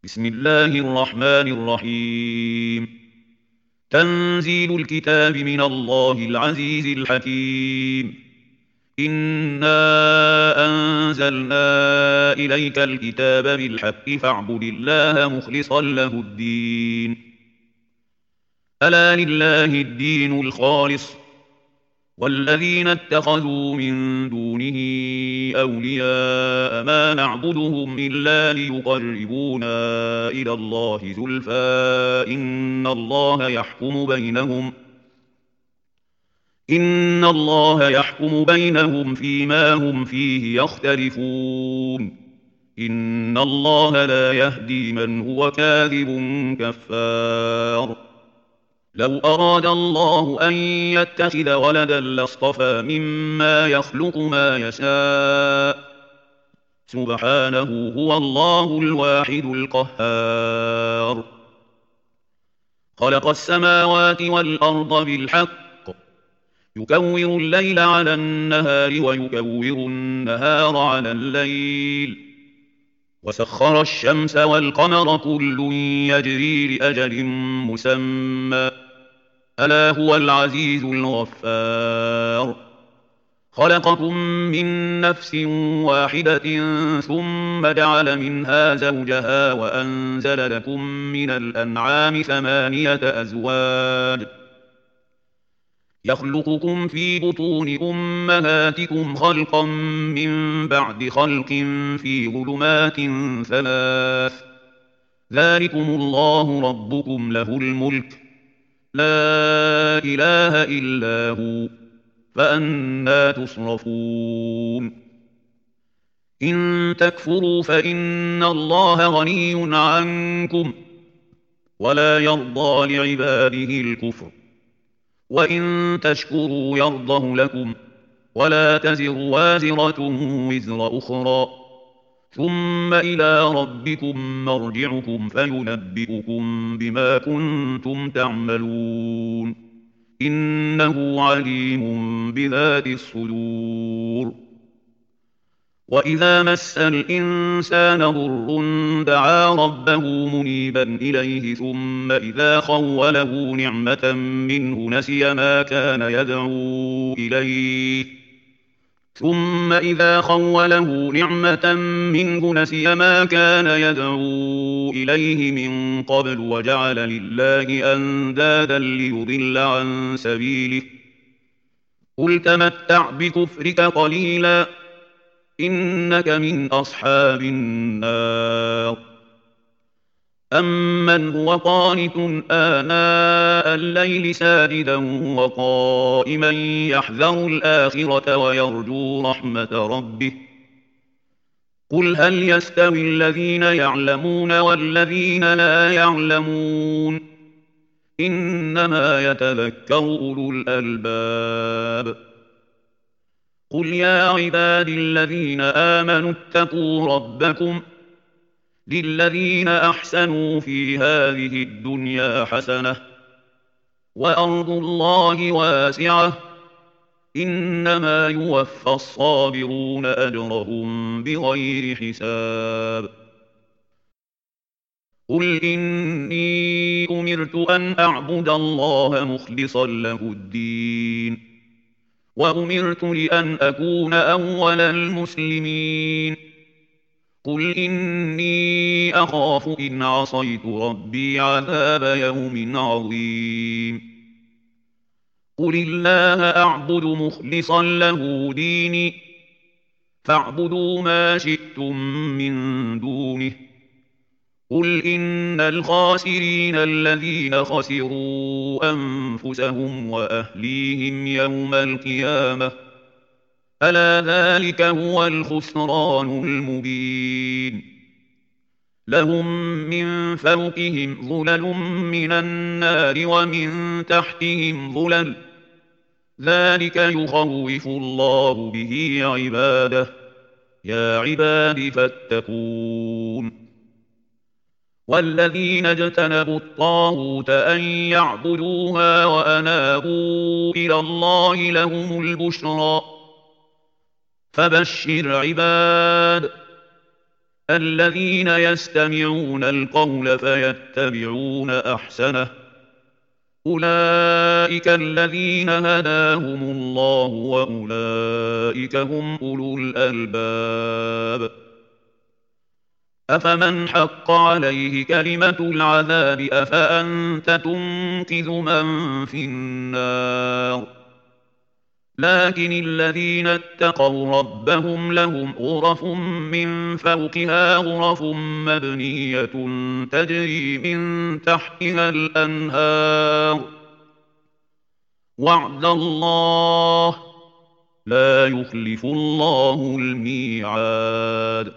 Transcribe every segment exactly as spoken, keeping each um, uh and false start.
بسم الله الرحمن الرحيم. تنزيل الكتاب من الله العزيز الحكيم. إنا أنزلنا إليك الكتاب بالحق فاعبد الله مخلصا له الدين. ألا لله الدين الخالص، والذين اتخذوا من دونه أولياء ما نعبدهم إلا ليقربونا إلى الله زلفى إن الله يحكم بينهم إن الله يحكم بينهم فيما هم فيه يختلفون. إن الله لا يهدي من هو كاذب كفار. لو أراد الله أن يتخذ ولدا لاصطفى مما يخلق ما يشاء، سبحانه هو الله الواحد القهار. خلق السماوات والأرض بالحق، يكور الليل على النهار ويكور النهار على الليل، وسخر الشمس والقمر كل يجري لأجل مسمى، ألا هو العزيز الغفار. خلقكم من نفس واحدة ثم جعل منها زوجها وأنزل لكم من الأنعام ثمانية أزواج، يخلقكم في بطون أمهاتكم خلقا من بعد خلق في ظلمات ثلاث، ذلكم الله ربكم له الملك، لا إله إلا هو، فأنى تصرفون. إن تكفروا فإن الله غني عنكم ولا يرضى لعباده الكفر، وإن تشكروا يرضه لكم ولا تزر وازرة وزر أخرى، ثم إلى ربكم مرجعكم فينبئكم بما كنتم تعملون، إنه عليم بذات الصدور. وإذا مس الإنسان ضر دعا ربه منيبا إليه ثم إذا خوله نعمة منه نسي ما كان يدعو إليه ثم إذا خوله نعمة منه نسي ما كان يدعو إليه من قبل وجعل لله أندادا ليضل عن سبيله. قل تمتع بكفرك قليلا إنك من أصحاب النار. أمن هو قانت آناء الليل ساجدا وقائما يحذر الآخرة ويرجو رحمة ربه، قل هل يستوي الذين يعلمون والذين لا يعلمون، إنما يتذكر أولو الألباب. قل يا عبادي الذين آمنوا اتقوا ربكم، للذين أحسنوا في هذه الدنيا حسنة وأرض الله واسعة، إنما يوفى الصابرون أجرهم بغير حساب. قل إني أمرت أن أعبد الله مخلصا له الدين، وأمرت لأن أكون أول المسلمين. قل إني أخاف إن عصيت ربي عذاب يوم عظيم. قل الله أعبد مخلصا له ديني، فاعبدوا ما شئتم من دونه. قل إن الخاسرين الذين خسروا أنفسهم وأهليهم يوم القيامة، ألا ذلك هو الخسران المبين. لهم من فوقهم ظلل من النار ومن تحتهم ظلل، ذلك يخوف الله به عباده، يا عباد فاتقون. والذين اجتنبوا الطاغوت أن يعبدوها وأنابوا إلى الله لهم البشرى، فبشر عباد الذين يستمعون القول فيتبعون أحسنه أولئك الذين هداهم الله وأولئك هم أولو الألباب أفمن حق عليه كلمة العذاب أفأنت تنقذ من في النار لكن الذين اتقوا ربهم لهم غرف من فوقها غرف مبنية تجري من تحتها الأنهار وعد الله لا يخلف الله الميعاد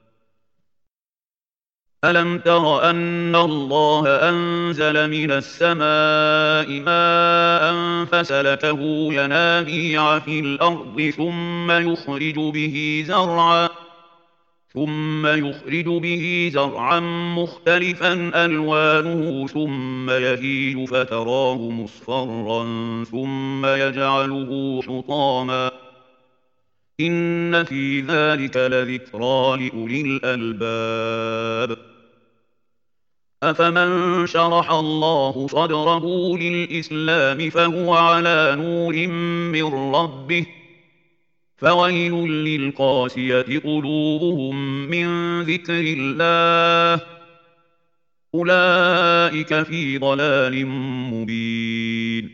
ألم تر أن الله أنزل من السماء ماء فسلكه ينابيع في الأرض ثم يخرج به زرعا ثم يخرج به زرعا مختلفا ألوانه ثم يهيج فتراه مصفرا ثم يجعله حطاما إن في ذلك لذكرى لأولي الألباب أفمن شرح الله صدره للإسلام فهو على نور من ربه فويل للقاسية قلوبهم من ذكر الله أولئك في ضلال مبين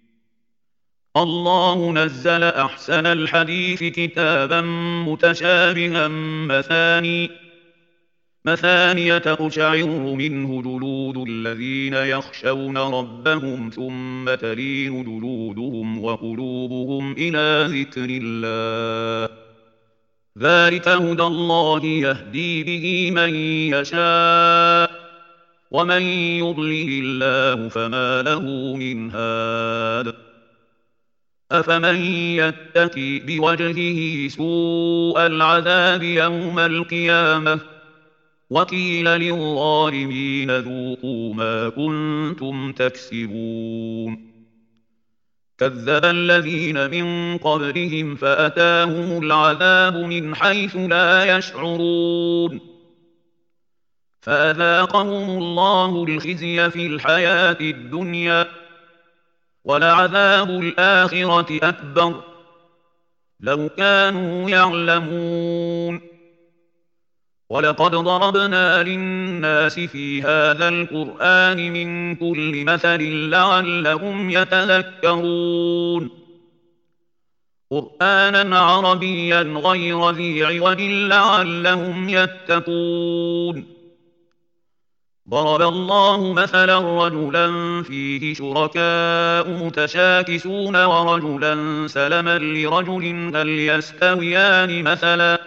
الله نزل أحسن الحديث كتابا متشابها مثاني مثانية تقشعر منه جلود الذين يخشون ربهم ثم تلين جلودهم وقلوبهم إلى ذكر الله ذلك هدى الله يهدي به من يشاء ومن يضلل الله فما له من هاد أفمن يتقي بوجهه سوء العذاب يوم القيامة وقيل للظالمين ذوقوا ما كنتم تكسبون كذب الذين من قبلهم فأتاهم العذاب من حيث لا يشعرون فأذاقهم الله الخزي في الحياة الدنيا ولعذاب الآخرة أكبر لو كانوا يعلمون ولقد ضربنا للناس في هذا القرآن من كل مثل لعلهم يتذكرون قرآنا عربيا غير ذي عوج لعلهم يتقون ضرب الله مثلا رجلا فيه شركاء متشاكسون ورجلا سلما لرجل هل يستويان مثلا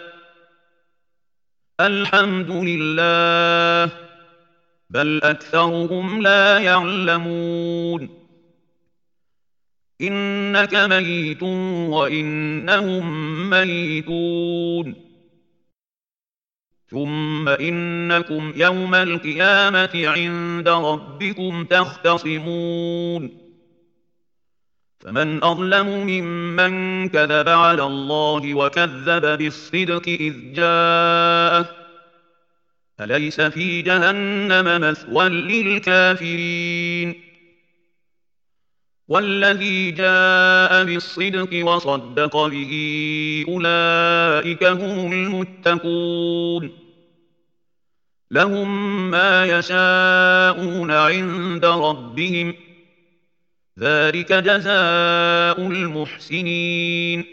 الحمد لله بل أكثرهم لا يعلمون إنك ميت وإنهم ميتون ثم إنكم يوم القيامة عند ربكم تختصمون فمن أظلم ممن كذب على الله وكذب بالصدق إذ جاءه أليس في جهنم مثوى للكافرين والذي جاء بالصدق وصدق به أولئك هم المتقون لهم ما يشاءون عند ربهم ذلك جزاء المحسنين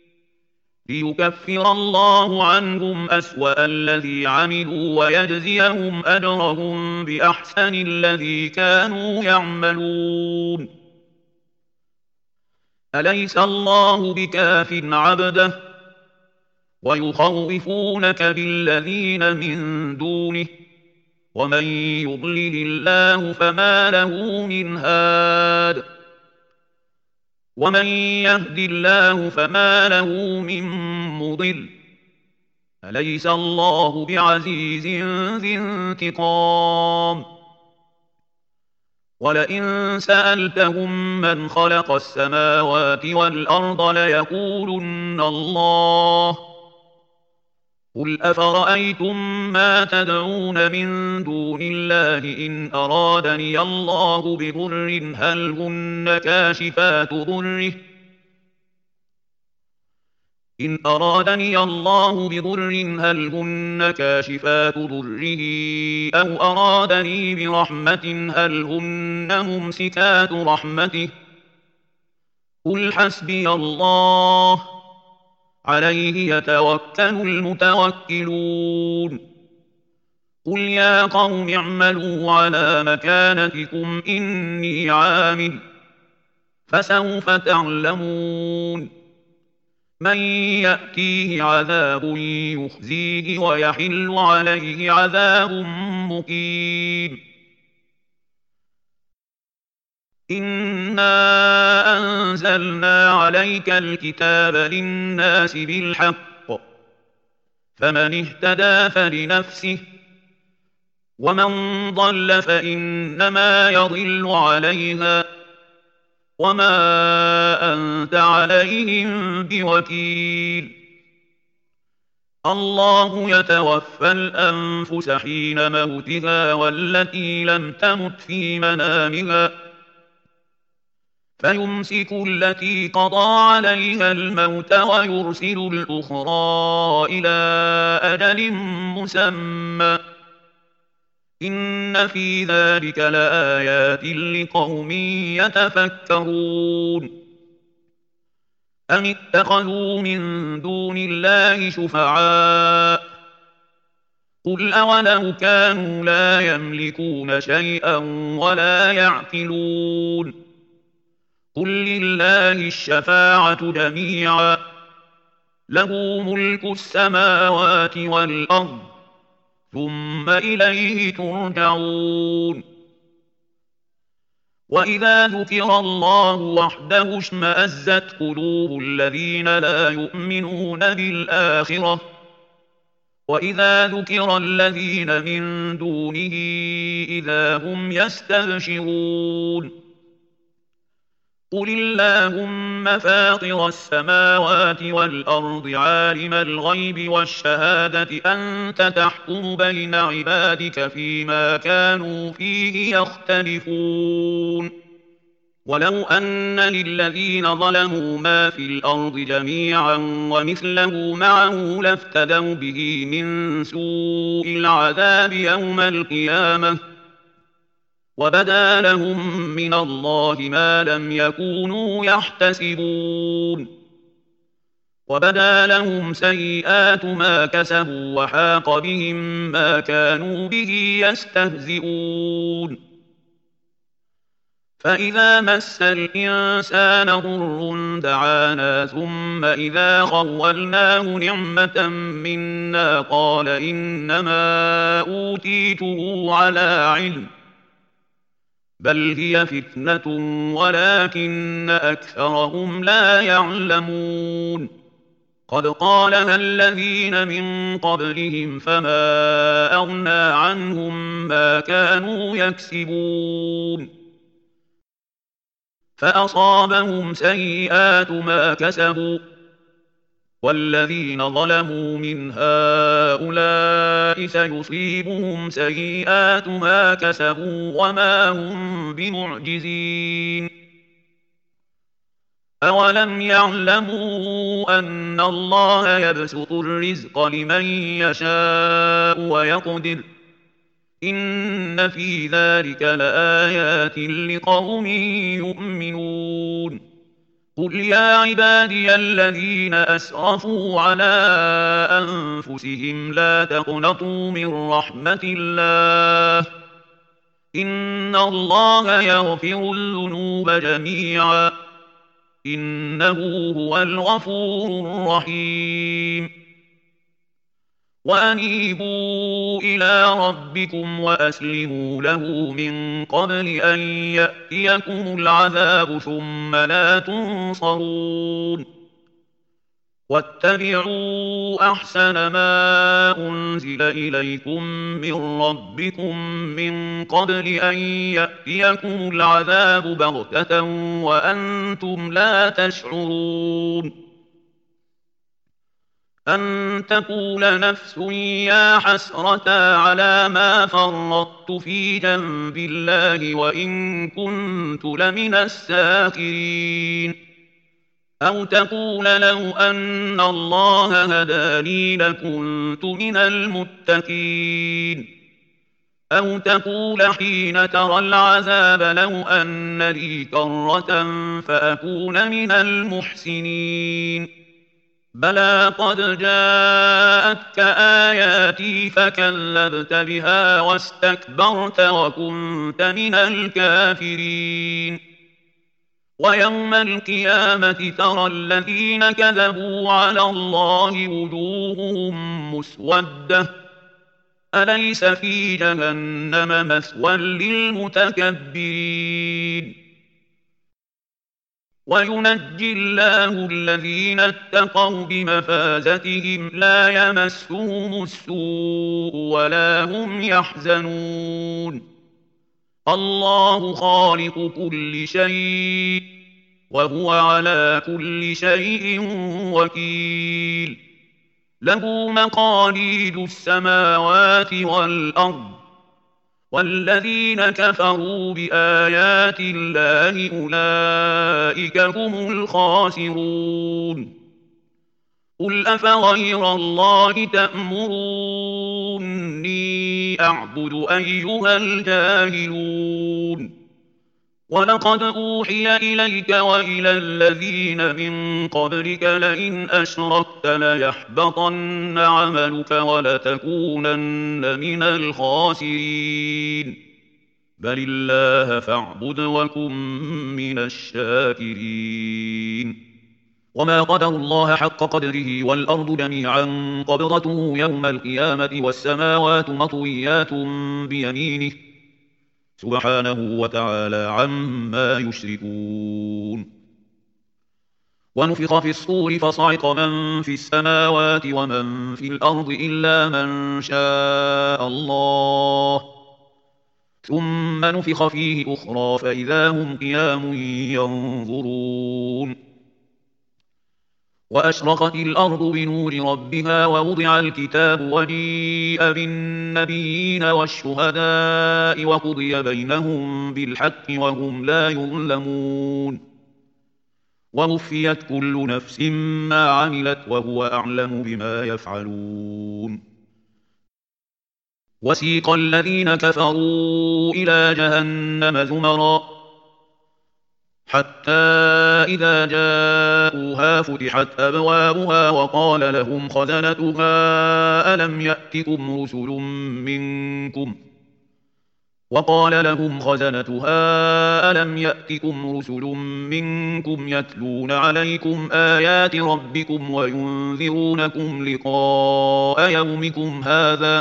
ليكفر الله عنهم أسوأ الذي عملوا ويجزيهم أجرهم بأحسن الذي كانوا يعملون أليس الله بكاف عبده ويخوفونك بالذين من دونه ومن يضلل الله فما له من هاد ومن يهد الله فما له من مضل أليس الله بعزيز ذي انتقام ولئن سألتهم من خلق السماوات والأرض ليقولن الله قل أفرأيتم ما تدعون من دون الله إن أرادني الله بضر هل هن كاشفات ضره إن أرادني الله بضر هل هن كاشفات ضره أو أرادني برحمة هل هن ممسكات رحمته قل حسبي الله عليه يتوكل المتوكلون قل يا قوم اعملوا على مكانتكم إني عامل فسوف تعلمون من يأتيه عذاب يخزيه ويحل عليه عذاب مقيم إنا أنزلنا عليك الكتاب للناس بالحق فمن اهتدى فلنفسه ومن ضل فإنما يضل عليها وما أنت عليهم بوكيل الله يتوفى الأنفس حين موتها والتي لم تمت في منامها فيمسك التي قضى عليها الموت ويرسل الأخرى إلى أجل مسمى إن في ذلك لآيات لقوم يتفكرون أم اتخذوا من دون الله شفعاء قل أولو كانوا لا يملكون شيئا ولا يعقلون قل لله الشفاعة جميعا له ملك السماوات والأرض ثم إليه ترجعون وإذا ذكر الله وحده اشمأزت قلوب الذين لا يؤمنون بالآخرة وإذا ذكر الذين من دونه إذا هم يستبشرون قل اللهم فاطر السماوات والأرض عالم الغيب والشهادة أنت تحكم بين عبادك فيما كانوا فيه يختلفون ولو أن للذين ظلموا ما في الأرض جميعا ومثله معه لافتدوا به من سوء العذاب يوم القيامة وبدا لهم من الله ما لم يكونوا يحتسبون وبدا لهم سيئات ما كسبوا وحاق بهم ما كانوا به يستهزئون فإذا مس الإنسان ضر دعانا ثم إذا خولناه نعمة منا قال إنما أوتيته على علم بل هي فتنة ولكن أكثرهم لا يعلمون قد قالها الذين من قبلهم فما أغنى عنهم ما كانوا يكسبون فأصابهم سيئات ما كسبوا والذين ظلموا من هؤلاء سيصيبهم سيئات ما كسبوا وما هم بمعجزين أولم يعلموا أن الله يبسط الرزق لمن يشاء ويقدر إن في ذلك لآيات لقوم يؤمنون قل يا عبادي الذين أسرفوا على أنفسهم لا تقنطوا من رحمة الله إن الله يغفر الذنوب جميعا إنه هو الغفور الرحيم وأنيبوا إلى ربكم وأسلموا له من قبل أن يأتيكم العذاب ثم لا تنصرون واتبعوا أحسن ما أنزل إليكم من ربكم من قبل أن يأتيكم العذاب بغتة وأنتم لا تشعرون أن تقول نفس يا حسرة على ما فرطت في جنب الله وإن كنت لمن الساخرين. أو تقول لو أن الله هداني لكنت من المتقين. أو تقول حين ترى العذاب لو أن لي كرة فأكون من المحسنين. بلى قد جاءتك آياتي فكذبت بها واستكبرت وكنت من الكافرين. ويوم القيامة ترى الذين كذبوا على الله وجوههم مسودة أليس في جهنم مثوى للمتكبرين. وينجي الله الذين اتقوا بمفازتهم لا يمسهم السوء ولا هم يحزنون. الله خالق كل شيء وهو على كل شيء وكيل. له مقاليد السماوات والأرض والذين كفروا بآيات الله أولئك هم الخاسرون. قل أفغير الله تأمروني أعبد أيها الجاهلون. ولقد أوحي إليك وإلى الذين من قبلك لئن أشركت ليحبطن عملك ولتكونن من الخاسرين. بل الله فاعبد وكن من الشاكرين. وما قدر الله حق قدره والأرض جميعا قبضته يوم القيامة والسماوات مطويات بيمينه سبحانه وتعالى عما يشركون. ونفخ في الصور فصعق من في السماوات ومن في الأرض إلا من شاء الله ثم نفخ فيه أخرى فإذا هم قيام ينظرون. وأشرقت الأرض بنور ربها ووضع الكتاب وجيء بالنبيين والشهداء وقضي بينهم بالحق وهم لا يظلمون. ووفيت كل نفس ما عملت وهو أعلم بما يفعلون. وسيق الذين كفروا إلى جهنم زمرا حتى إذا جاءوها فتحت أبوابها وقال لهم خزنتها ألم يأتكم رسل منكم وقال لهم خزنتها ألم يأتكم رسل منكم يتلون عليكم آيات ربكم وينذرونكم لقاء يومكم هذا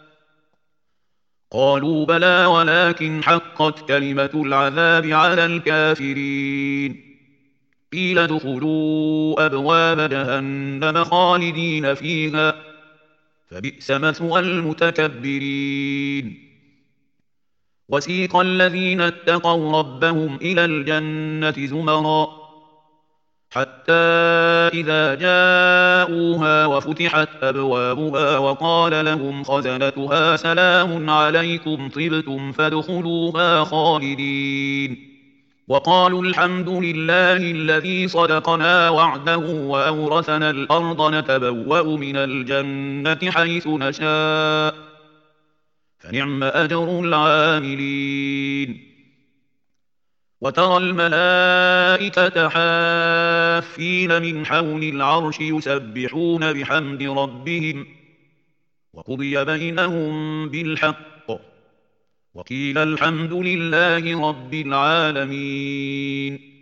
قالوا بلى ولكن حقت كلمة العذاب على الكافرين. قيل ادخلوا أبواب جهنم خالدين فيها فبئس مثوى المتكبرين. وسيق الذين اتقوا ربهم إلى الجنة زمرا حتى إذا جاءوها وفتحت أبوابها وقال لهم خزنتها سلام عليكم طبتم فادخلوها خالدين. وقالوا الحمد لله الذي صدقنا وعده وأورثنا الأرض نتبوأ من الجنة حيث نشاء فنعم أجر العاملين. وترى الملائكة حافين من حول العرش يسبحون بحمد ربهم وقضي بينهم بالحق وقيل الحمد لله رب العالمين.